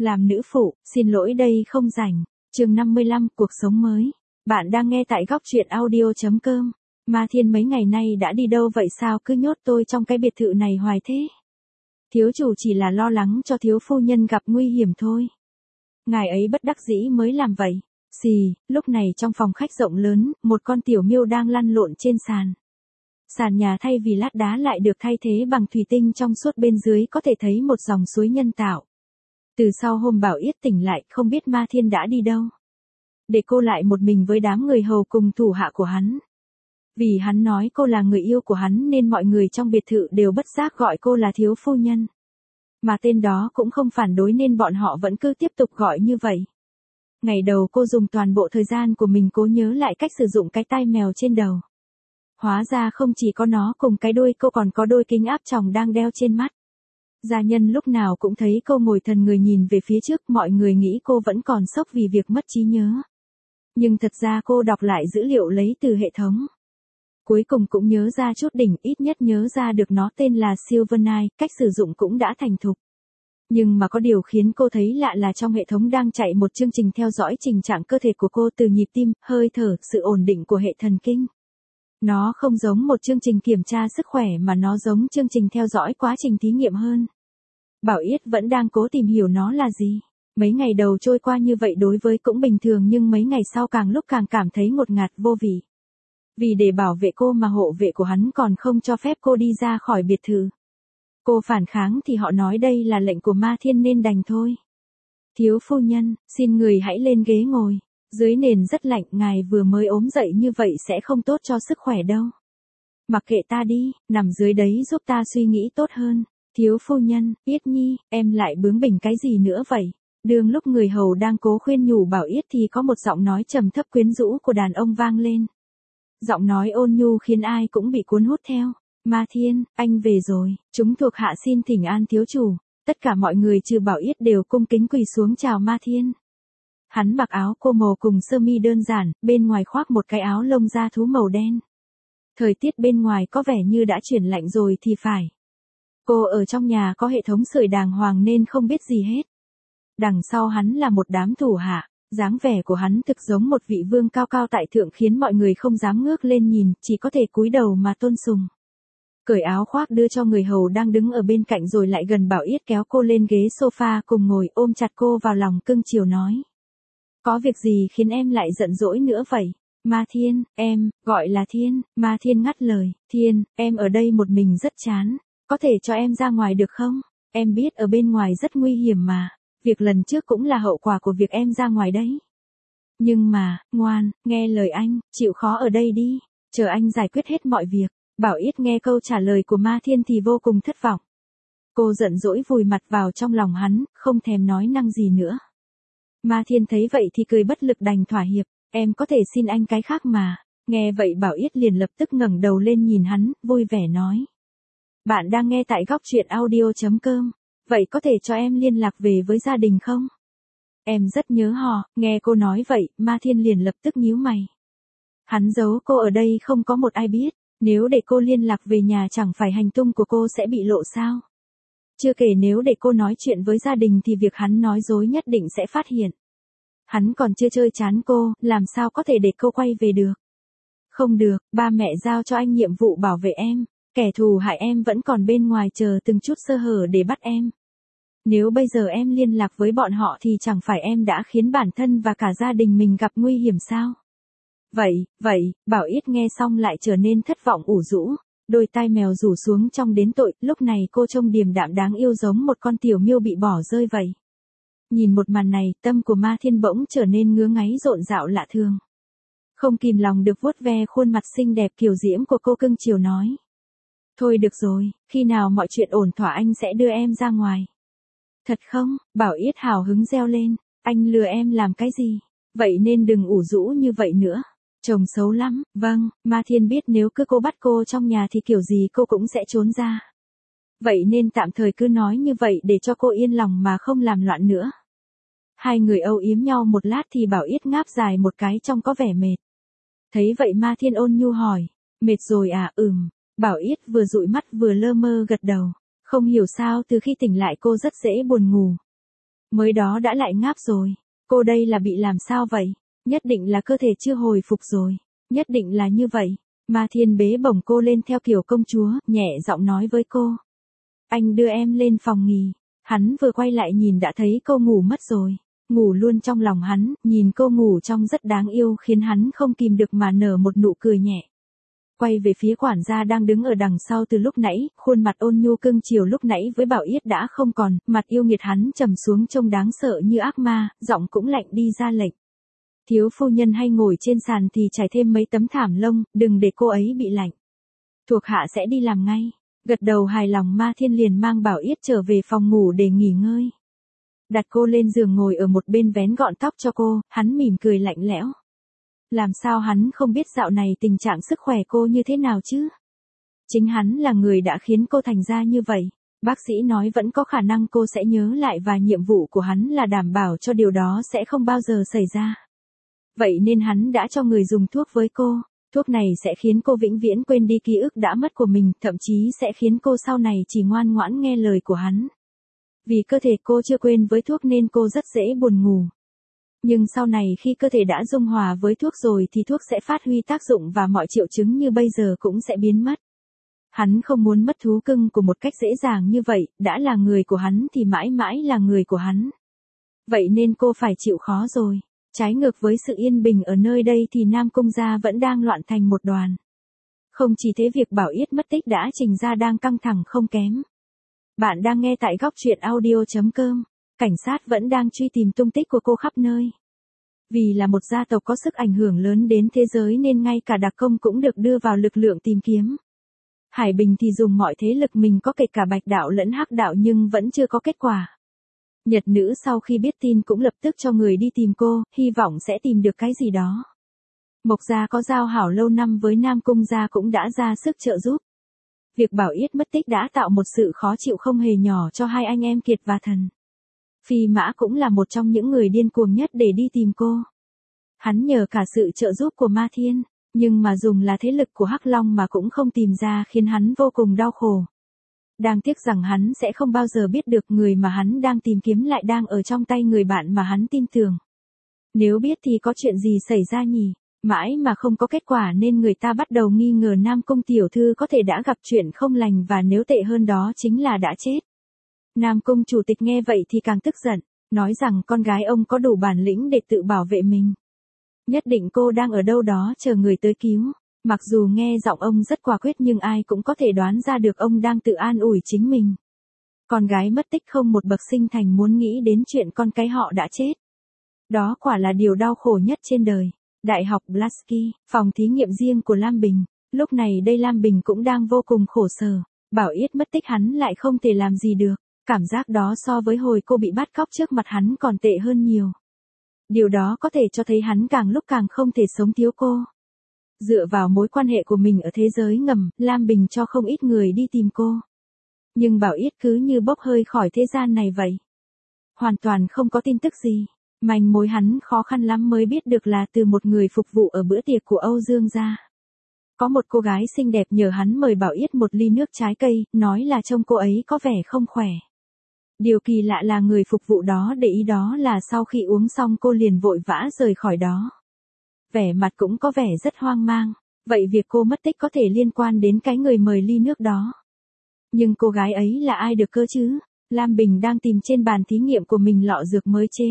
Làm nữ phụ, xin lỗi đây không rảnh. Chương 55, cuộc sống mới. Bạn đang nghe tại góc truyện audio.com. Ma Thiên mấy ngày nay đã đi đâu vậy, sao cứ nhốt tôi trong cái biệt thự này hoài thế? Thiếu chủ chỉ là lo lắng cho thiếu phu nhân gặp nguy hiểm thôi. Ngài ấy bất đắc dĩ mới làm vậy. Xì, lúc này trong phòng khách rộng lớn, một con tiểu miêu đang lăn lộn trên sàn. Sàn nhà thay vì lát đá lại được thay thế bằng thủy tinh trong suốt, bên dưới có thể thấy một dòng suối nhân tạo. Từ sau hôm Bảo Yết tỉnh lại, không biết Ma Thiên đã đi đâu. Để cô lại một mình với đám người hầu cùng thủ hạ của hắn. Vì hắn nói cô là người yêu của hắn nên mọi người trong biệt thự đều bất giác gọi cô là thiếu phu nhân. Mà tên đó cũng không phản đối nên bọn họ vẫn cứ tiếp tục gọi như vậy. Ngày đầu cô dùng toàn bộ thời gian của mình cố nhớ lại cách sử dụng cái tai mèo trên đầu. Hóa ra không chỉ có nó cùng cái đuôi, cô còn có đôi kính áp tròng đang đeo trên mắt. Gia nhân lúc nào cũng thấy cô ngồi thần người nhìn về phía trước, mọi người nghĩ cô vẫn còn sốc vì việc mất trí nhớ. Nhưng thật ra cô đọc lại dữ liệu lấy từ hệ thống. Cuối cùng cũng nhớ ra chút đỉnh, ít nhất nhớ ra được nó tên là Silvernight, cách sử dụng cũng đã thành thục. Nhưng mà có điều khiến cô thấy lạ là trong hệ thống đang chạy một chương trình theo dõi tình trạng cơ thể của cô, từ nhịp tim, hơi thở, sự ổn định của hệ thần kinh. Nó không giống một chương trình kiểm tra sức khỏe mà nó giống chương trình theo dõi quá trình thí nghiệm hơn. Bảo Yết vẫn đang cố tìm hiểu nó là gì. Mấy ngày đầu trôi qua như vậy đối với cũng bình thường, nhưng mấy ngày sau càng lúc càng cảm thấy ngột ngạt vô vị. Vì để bảo vệ cô mà hộ vệ của hắn còn không cho phép cô đi ra khỏi biệt thự. Cô phản kháng thì họ nói đây là lệnh của Ma Thiên nên đành thôi. Thiếu phu nhân, xin người hãy lên ghế ngồi. Dưới nền rất lạnh, ngài vừa mới ốm dậy như vậy sẽ không tốt cho sức khỏe đâu. Mặc kệ ta đi, nằm dưới đấy giúp ta suy nghĩ tốt hơn. Thiếu phu nhân, Yết Nhi, em lại bướng bỉnh cái gì nữa vậy? Đương lúc người hầu đang cố khuyên nhủ Bảo Yết thì có một giọng nói trầm thấp quyến rũ của đàn ông vang lên. Giọng nói ôn nhu khiến ai cũng bị cuốn hút theo. Ma Thiên, anh về rồi, chúng thuộc hạ xin thỉnh an thiếu chủ. Tất cả mọi người trừ Bảo Yết đều cung kính quỳ xuống chào Ma Thiên. Hắn mặc áo cô màu cùng sơ mi đơn giản, bên ngoài khoác một cái áo lông da thú màu đen. Thời tiết bên ngoài có vẻ như đã chuyển lạnh rồi thì phải. Cô ở trong nhà có hệ thống sưởi đàng hoàng nên không biết gì hết. Đằng sau hắn là một đám thủ hạ, dáng vẻ của hắn thực giống một vị vương cao cao tại thượng khiến mọi người không dám ngước lên nhìn, chỉ có thể cúi đầu mà tôn sùng. Cởi áo khoác đưa cho người hầu đang đứng ở bên cạnh rồi lại gần Bảo Yết kéo cô lên ghế sofa cùng ngồi, ôm chặt cô vào lòng cưng chiều nói. Có việc gì khiến em lại giận dỗi nữa vậy? Ma Thiên, em, gọi là Thiên. Ma Thiên ngắt lời, Thiên, em ở đây một mình rất chán. Có thể cho em ra ngoài được không? Em biết ở bên ngoài rất nguy hiểm mà. Việc lần trước cũng là hậu quả của việc em ra ngoài đấy. Nhưng mà, ngoan, nghe lời anh, chịu khó ở đây đi. Chờ anh giải quyết hết mọi việc. Bảo Yết nghe câu trả lời của Ma Thiên thì vô cùng thất vọng. Cô giận dỗi vùi mặt vào trong lòng hắn, không thèm nói năng gì nữa. Ma Thiên thấy vậy thì cười bất lực đành thỏa hiệp, em có thể xin anh cái khác mà. Nghe vậy Bảo Yết liền lập tức ngẩng đầu lên nhìn hắn, vui vẻ nói. Bạn đang nghe tại góc truyện audio.com, vậy có thể cho em liên lạc về với gia đình không? Em rất nhớ họ, nghe cô nói vậy, Ma Thiên liền lập tức nhíu mày. Hắn giấu cô ở đây không có một ai biết, nếu để cô liên lạc về nhà chẳng phải hành tung của cô sẽ bị lộ sao? Chưa kể nếu để cô nói chuyện với gia đình thì việc hắn nói dối nhất định sẽ phát hiện. Hắn còn chưa chơi chán cô, làm sao có thể để cô quay về được. Không được, ba mẹ giao cho anh nhiệm vụ bảo vệ em, kẻ thù hại em vẫn còn bên ngoài chờ từng chút sơ hở để bắt em. Nếu bây giờ em liên lạc với bọn họ thì chẳng phải em đã khiến bản thân và cả gia đình mình gặp nguy hiểm sao? Vậy, Bảo Yết nghe xong lại trở nên thất vọng ủ rũ. Đôi tai mèo rủ xuống trong đến tội, lúc này cô trông điềm đạm đáng yêu giống một con tiểu miêu bị bỏ rơi vậy. Nhìn một màn này, tâm của Ma Thiên bỗng trở nên ngứa ngáy rộn rạo lạ thường. Không kìm lòng được vuốt ve khuôn mặt xinh đẹp kiều diễm của cô cưng chiều nói. Thôi được rồi, khi nào mọi chuyện ổn thỏa anh sẽ đưa em ra ngoài. Thật không? Bảo Yết hào hứng reo lên, anh lừa em làm cái gì? Vậy nên đừng ủ rũ như vậy nữa. Chồng xấu lắm, vâng, Ma Thiên biết nếu cứ cô bắt cô trong nhà thì kiểu gì cô cũng sẽ trốn ra. Vậy nên tạm thời cứ nói như vậy để cho cô yên lòng mà không làm loạn nữa. Hai người âu yếm nhau một lát thì Bảo Yết ngáp dài một cái trông có vẻ mệt. Thấy vậy Ma Thiên ôn nhu hỏi, mệt rồi à? Bảo Yết vừa dụi mắt vừa lơ mơ gật đầu. Không hiểu sao từ khi tỉnh lại cô rất dễ buồn ngủ. Mới đó đã lại ngáp rồi. Cô đây là bị làm sao vậy? Nhất định là cơ thể chưa hồi phục rồi. Nhất định là như vậy. Ma Thiên bế bổng cô lên theo kiểu công chúa, nhẹ giọng nói với cô. Anh đưa em lên phòng nghỉ. Hắn vừa quay lại nhìn đã thấy cô ngủ mất rồi. Ngủ luôn trong lòng hắn, nhìn cô ngủ trông rất đáng yêu khiến hắn không kìm được mà nở một nụ cười nhẹ. Quay về phía quản gia đang đứng ở đằng sau từ lúc nãy, khuôn mặt ôn nhu cưng chiều lúc nãy với Bảo Yết đã không còn, mặt yêu nghiệt hắn trầm xuống trông đáng sợ như ác ma, giọng cũng lạnh đi ra lệnh. Thiếu phu nhân hay ngồi trên sàn thì trải thêm mấy tấm thảm lông, đừng để cô ấy bị lạnh. Thuộc hạ sẽ đi làm ngay. Gật đầu hài lòng Ma Thiên liền mang Bảo Yết trở về phòng ngủ để nghỉ ngơi. Đặt cô lên giường ngồi ở một bên vén gọn tóc cho cô, hắn mỉm cười lạnh lẽo. Làm sao hắn không biết dạo này tình trạng sức khỏe cô như thế nào chứ? Chính hắn là người đã khiến cô thành ra như vậy. Bác sĩ nói vẫn có khả năng cô sẽ nhớ lại và nhiệm vụ của hắn là đảm bảo cho điều đó sẽ không bao giờ xảy ra. Vậy nên hắn đã cho người dùng thuốc với cô. Thuốc này sẽ khiến cô vĩnh viễn quên đi ký ức đã mất của mình, thậm chí sẽ khiến cô sau này chỉ ngoan ngoãn nghe lời của hắn. Vì cơ thể cô chưa quên với thuốc nên cô rất dễ buồn ngủ. Nhưng sau này khi cơ thể đã dung hòa với thuốc rồi thì thuốc sẽ phát huy tác dụng và mọi triệu chứng như bây giờ cũng sẽ biến mất. Hắn không muốn mất thú cưng của một cách dễ dàng như vậy, đã là người của hắn thì mãi mãi là người của hắn. Vậy nên cô phải chịu khó rồi. Trái ngược với sự yên bình ở nơi đây thì Nam Cung gia vẫn đang loạn thành một đoàn. Không chỉ thế việc Bảo Yết mất tích đã trình ra đang căng thẳng không kém. Bạn đang nghe tại góc truyện audio.com. Cảnh sát vẫn đang truy tìm tung tích của cô khắp nơi. Vì là một gia tộc có sức ảnh hưởng lớn đến thế giới nên ngay cả đặc công cũng được đưa vào lực lượng tìm kiếm. Hải Bình thì dùng mọi thế lực mình có kể cả Bạch đạo lẫn Hắc đạo nhưng vẫn chưa có kết quả. Nhật nữ sau khi biết tin cũng lập tức cho người đi tìm cô, hy vọng sẽ tìm được cái gì đó. Mộc gia có giao hảo lâu năm với Nam Cung gia cũng đã ra sức trợ giúp. Việc Bảo Yết mất tích đã tạo một sự khó chịu không hề nhỏ cho hai anh em Kiệt và Thần. Phi Mã cũng là một trong những người điên cuồng nhất để đi tìm cô. Hắn nhờ cả sự trợ giúp của Ma Thiên, nhưng mà dùng là thế lực của Hắc Long mà cũng không tìm ra khiến hắn vô cùng đau khổ. Đáng tiếc rằng hắn sẽ không bao giờ biết được người mà hắn đang tìm kiếm lại đang ở trong tay người bạn mà hắn tin tưởng. Nếu biết thì có chuyện gì xảy ra nhỉ? Mãi mà không có kết quả nên người ta bắt đầu nghi ngờ Nam Cung tiểu thư có thể đã gặp chuyện không lành và nếu tệ hơn đó chính là đã chết. Nam Cung chủ tịch nghe vậy thì càng tức giận, nói rằng con gái ông có đủ bản lĩnh để tự bảo vệ mình. Nhất định cô đang ở đâu đó chờ người tới cứu. Mặc dù nghe giọng ông rất quả quyết nhưng ai cũng có thể đoán ra được ông đang tự an ủi chính mình. Con gái mất tích không một bậc sinh thành muốn nghĩ đến chuyện con cái họ đã chết. Đó quả là điều đau khổ nhất trên đời. Đại học Blasky, phòng thí nghiệm riêng của Lam Bình. Lúc này đây Lam Bình cũng đang vô cùng khổ sở. Bảo Yết mất tích hắn lại không thể làm gì được. Cảm giác đó so với hồi cô bị bắt cóc trước mặt hắn còn tệ hơn nhiều. Điều đó có thể cho thấy hắn càng lúc càng không thể sống thiếu cô. Dựa vào mối quan hệ của mình ở thế giới ngầm, Lam Bình cho không ít người đi tìm cô. Nhưng Bảo Yết cứ như bốc hơi khỏi thế gian này vậy. Hoàn toàn không có tin tức gì. Manh mối hắn khó khăn lắm mới biết được là từ một người phục vụ ở bữa tiệc của Âu Dương gia. Có một cô gái xinh đẹp nhờ hắn mời Bảo Yết một ly nước trái cây, nói là trông cô ấy có vẻ không khỏe. Điều kỳ lạ là người phục vụ đó để ý đó là sau khi uống xong cô liền vội vã rời khỏi đó. Vẻ mặt cũng có vẻ rất hoang mang, vậy việc cô mất tích có thể liên quan đến cái người mời ly nước đó. Nhưng cô gái ấy là ai được cơ chứ? Lam Bình đang tìm trên bàn thí nghiệm của mình lọ dược mới chế.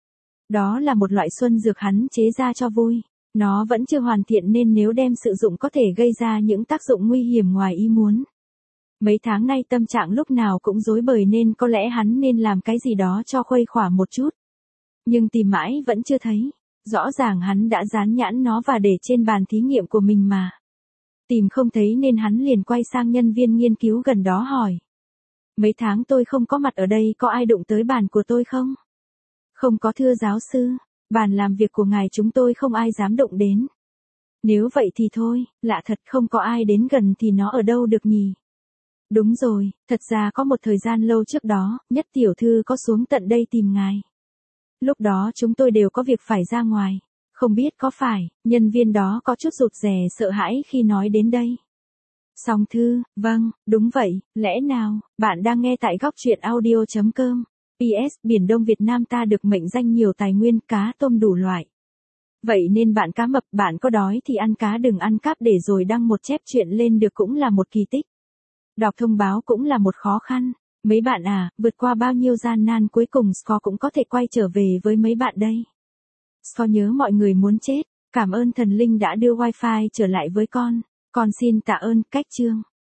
Đó là một loại xuân dược hắn chế ra cho vui. Nó vẫn chưa hoàn thiện nên nếu đem sử dụng có thể gây ra những tác dụng nguy hiểm ngoài ý muốn. Mấy tháng nay tâm trạng lúc nào cũng rối bời nên có lẽ hắn nên làm cái gì đó cho khuây khỏa một chút. Nhưng tìm mãi vẫn chưa thấy. Rõ ràng hắn đã dán nhãn nó và để trên bàn thí nghiệm của mình mà. Tìm không thấy nên hắn liền quay sang nhân viên nghiên cứu gần đó hỏi. Mấy tháng tôi không có mặt ở đây có ai đụng tới bàn của tôi không? Không có thưa giáo sư, bàn làm việc của ngài chúng tôi không ai dám động đến. Nếu vậy thì thôi, lạ thật không có ai đến gần thì nó ở đâu được nhỉ? Đúng rồi, thật ra có một thời gian lâu trước đó, Nhất tiểu thư có xuống tận đây tìm ngài. Lúc đó chúng tôi đều có việc phải ra ngoài. Không biết có phải, nhân viên đó có chút rụt rè sợ hãi khi nói đến đây. Song thư, vâng, đúng vậy, lẽ nào, bạn đang nghe tại góc truyện audio.com. PS, Biển Đông Việt Nam ta được mệnh danh nhiều tài nguyên cá tôm đủ loại. Vậy nên bạn cá mập, bạn có đói thì ăn cá đừng ăn cáp để rồi đăng một chép chuyện lên được cũng là một kỳ tích. Đọc thông báo cũng là một khó khăn. Mấy bạn à, vượt qua bao nhiêu gian nan cuối cùng Score cũng có thể quay trở về với mấy bạn đây. Score nhớ mọi người muốn chết. Cảm ơn thần linh đã đưa wifi trở lại với con. Con xin tạ ơn, cách chương.